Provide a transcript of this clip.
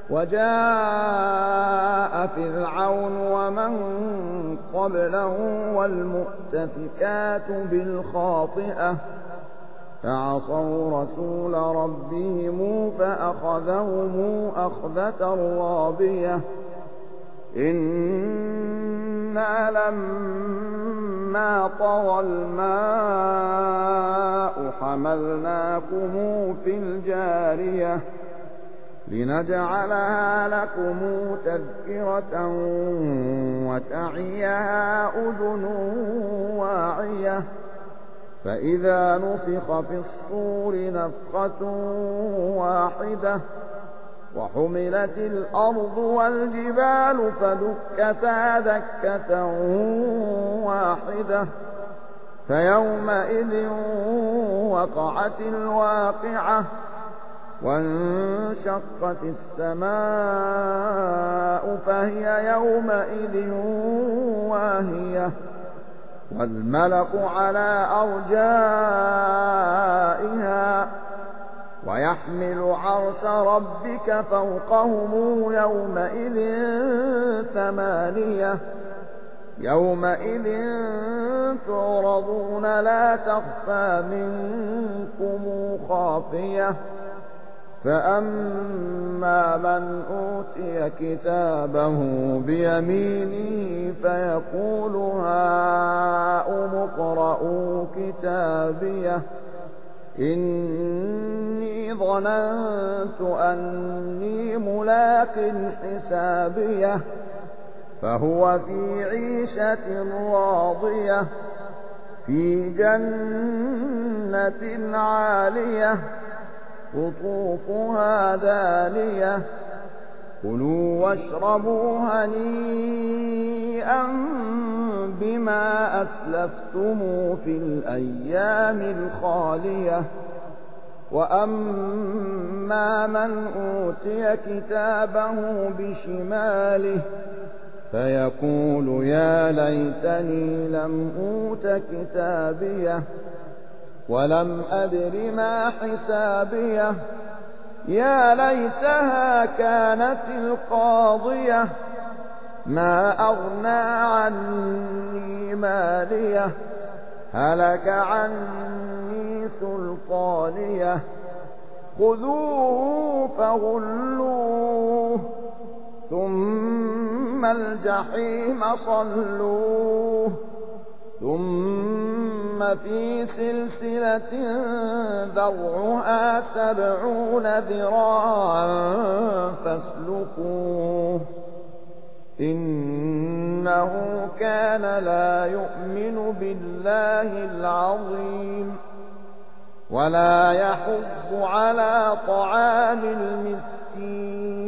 وجاء فرعون ومن قبله والمؤتفكات بالخاطئة فعصوا رسول ربهم فأخذهم أخذة رابية إنا لما طغى الماء حملناكم في الجارية لنجعلها لكم تذكرة وتعيها أذن واعية فإذا نفخ في الصور نفخة واحدة وحملت الأرض والجبال فدكتا دكة واحدة فيومئذ وقعت الواقعة وانشقت السماء فهي يومئذ واهية والملك على أرجائها ويحمل عرش ربك فوقهم يومئذ ثمانية يومئذ تعرضون لا تخفى منكم خافية فأما من أوتي كتابه بيمينه فيقول هاؤم اقرءوا كتابيه إني ظننت أني ملاق حسابيه فهو في عيشة راضية في جنة عالية قطوفها دانية كلوا واشربوا هنيئا بما أسلفتم في الأيام الخالية وأما من أوتي كتابه بشماله فيقول يا ليتني لم أوت كتابيه ولم أدر ما حسابيه يا ليتها كانت القاضية ما أغنى عني ماليه هلك عني سلطانيه خذوه فغلوه ثم الجحيم صلوه ثم في سلسلة ذرعها 70 ذراعا فاسلكوه إنه كان لا يؤمن بالله العظيم ولا يحض على طعام المسكين